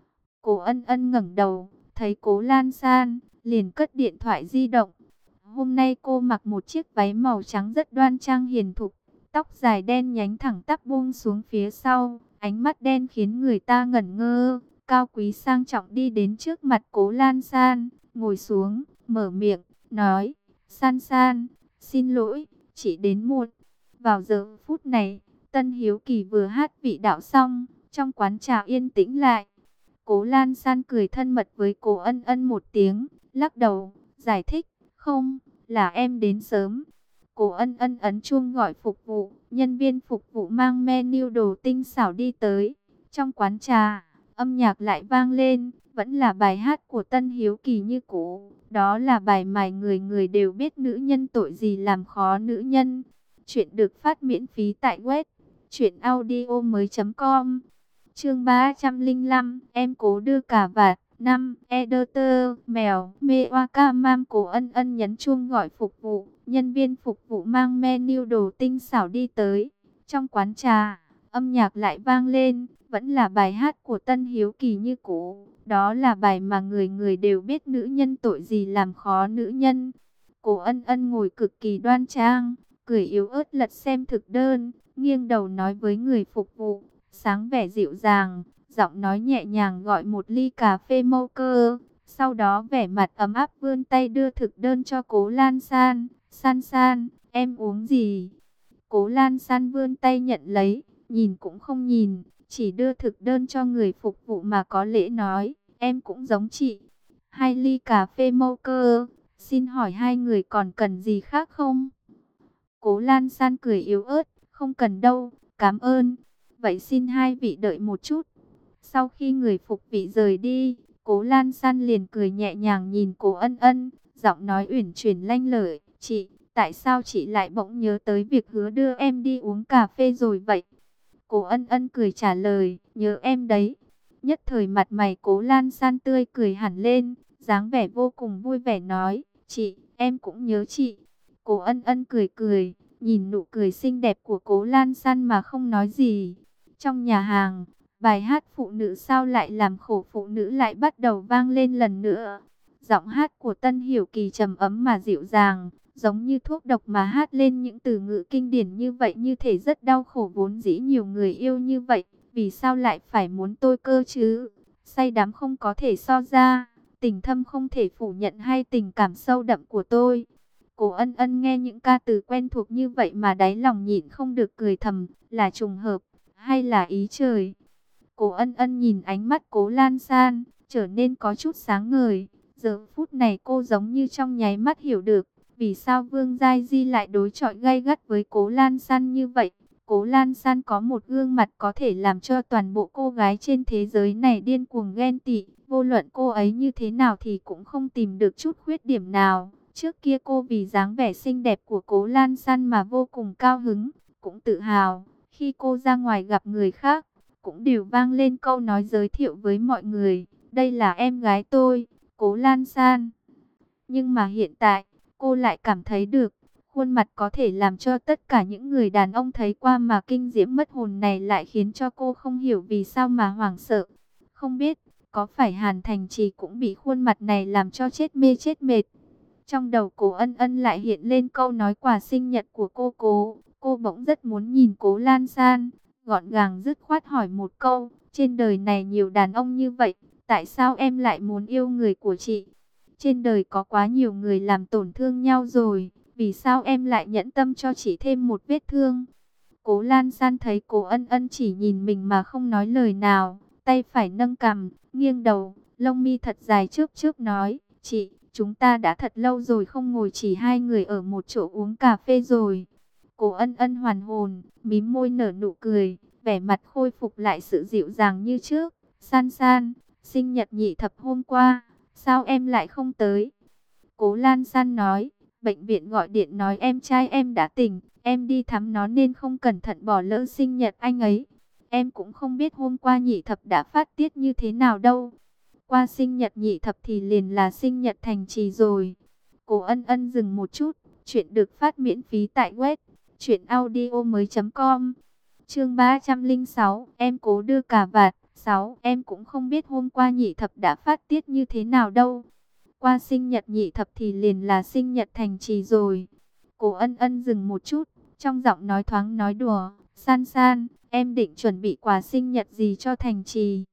Cố Ân Ân ngẩng đầu, thấy Cố Lan San, liền cất điện thoại di động. Hôm nay cô mặc một chiếc váy màu trắng rất đoan trang hiền thục, tóc dài đen nhánh thẳng tắp buông xuống phía sau, ánh mắt đen khiến người ta ngẩn ngơ, cao quý sang trọng đi đến trước mặt Cố Lan San, ngồi xuống, mở miệng, nói, San San, xin lỗi, chị đến muộn. Vào giờ phút này, Tân Hiếu Kỳ vừa hát vị đạo xong, trong quán trà yên tĩnh lại. Cố Lan San cười thân mật với Cố Ân Ân một tiếng, lắc đầu, giải thích, không, là em đến sớm. Cố Ân Ân ấn chuông gọi phục vụ, nhân viên phục vụ mang menu đồ tinh xảo đi tới. Trong quán trà, âm nhạc lại vang lên, vẫn là bài hát của Tân Hiếu Kỳ như cũ. Đó là bài mà người người đều biết nữ nhân tội gì làm khó nữ nhân. Chuyện được phát miễn phí tại web truyện audio mới chấm com. Chương ba trăm lẻ năm, em cố đưa cả vạt. Năm, Editor, mèo, mê oa ca mam. Cố Ân Ân nhấn chuông gọi phục vụ. Nhân viên phục vụ mang menu đồ tinh xảo đi tới. Trong quán trà, âm nhạc lại vang lên. Vẫn là bài hát của Tân Hiếu Kỳ như cũ. Đó là bài mà người người đều biết nữ nhân tội gì làm khó nữ nhân. Cố Ân Ân ngồi cực kỳ đoan trang, cười yếu ớt lật xem thực đơn, nghiêng đầu nói với người phục vụ, sáng vẻ dịu dàng, giọng nói nhẹ nhàng gọi một ly cà phê mocha. Sau đó vẻ mặt ấm áp vươn tay đưa thực đơn cho Cố Lan San. San San, em uống gì? Cố Lan San vươn tay nhận lấy, nhìn cũng không nhìn, chỉ đưa thực đơn cho người phục vụ mà có lễ nói, em cũng giống chị. Hai ly cà phê mocha, xin hỏi hai người còn cần gì khác không? Cố Lan San cười yếu ớt, không cần đâu, cảm ơn. Vậy xin hai vị đợi một chút. Sau khi người phục vị rời đi, Cố Lan San liền cười nhẹ nhàng nhìn Cố Ân Ân, giọng nói uyển chuyển lanh lợi, chị, tại sao chị lại bỗng nhớ tới việc hứa đưa em đi uống cà phê rồi vậy? Cố Ân Ân cười trả lời, nhớ em đấy. Nhất thời mặt mày Cố Lan San tươi cười hẳn lên, dáng vẻ vô cùng vui vẻ nói, chị, em cũng nhớ chị. Cố Ân Ân cười cười, nhìn nụ cười xinh đẹp của Cố Lan San mà không nói gì. Trong nhà hàng, bài hát phụ nữ sao lại làm khổ phụ nữ lại bắt đầu vang lên lần nữa. Giọng hát của Tân Hiểu Kỳ trầm ấm mà dịu dàng, giống như thuốc độc mà hát lên những từ ngữ kinh điển như vậy, như thể rất đau khổ vốn dĩ nhiều người yêu như vậy. Vì sao lại phải muốn tôi cơ chứ? Say đắm không có thể so ra, tình thâm không thể phủ nhận hay tình cảm sâu đậm của tôi. Cố Ân Ân nghe những ca từ quen thuộc như vậy mà đáy lòng nhịn không được cười thầm, là trùng hợp, hay là ý trời? Cố Ân Ân nhìn ánh mắt Cố Lan San, trở nên có chút sáng ngời. Giờ phút này cô giống như trong nháy mắt hiểu được, vì sao Vương Giai Di lại đối chọi gay gắt với Cố Lan San như vậy. Cố Lan San có một gương mặt có thể làm cho toàn bộ cô gái trên thế giới này điên cuồng ghen tị. Vô luận cô ấy như thế nào thì cũng không tìm được chút khuyết điểm nào. Trước kia cô vì dáng vẻ xinh đẹp của Cố Lan San mà vô cùng cao hứng, cũng tự hào. Khi cô ra ngoài gặp người khác, cũng đều vang lên câu nói giới thiệu với mọi người, đây là em gái tôi, Cố Lan San. Nhưng mà hiện tại, cô lại cảm thấy được, khuôn mặt có thể làm cho tất cả những người đàn ông thấy qua mà kinh diễm mất hồn này lại khiến cho cô không hiểu vì sao mà hoảng sợ. Không biết, có phải Hàn Thành Trì cũng bị khuôn mặt này làm cho chết mê chết mệt. Trong đầu Cố Ân Ân lại hiện lên câu nói quà sinh nhật của cô Cố. Cô bỗng rất muốn nhìn Cố Lan San, gọn gàng dứt khoát hỏi một câu, trên đời này nhiều đàn ông như vậy, tại sao em lại muốn yêu người của chị? Trên đời có quá nhiều người làm tổn thương nhau rồi, vì sao em lại nhẫn tâm cho chị thêm một vết thương? Cố Lan San thấy Cố Ân Ân chỉ nhìn mình mà không nói lời nào, tay phải nâng cằm, nghiêng đầu, lông mi thật dài chớp chớp nói, chị, chúng ta đã thật lâu rồi không ngồi chỉ hai người ở một chỗ uống cà phê rồi. Cố Ân Ân hoàn hồn, mím môi nở nụ cười, vẻ mặt khôi phục lại sự dịu dàng như trước. San San, sinh nhật nhị thập hôm qua, sao em lại không tới? Cố Lan San nói, bệnh viện gọi điện nói em trai em đã tỉnh, em đi thăm nó nên không cẩn thận bỏ lỡ sinh nhật anh ấy. Em cũng không biết hôm qua nhị thập đã phát tiết như thế nào đâu. Qua sinh nhật nhị thập thì liền là sinh nhật thành trì rồi. Cố Ân Ân dừng một chút. Chuyện được phát miễn phí tại web truyện audio mới chấm com. Chương ba trăm lẻ sáu, em cố đưa cả vạt. Sáu, em cũng không biết hôm qua nhị thập đã phát tiết như thế nào đâu. Qua sinh nhật nhị thập thì liền là sinh nhật thành trì rồi. Cố Ân Ân dừng một chút, trong giọng nói thoáng nói đùa. San San, em định chuẩn bị quà sinh nhật gì cho thành trì?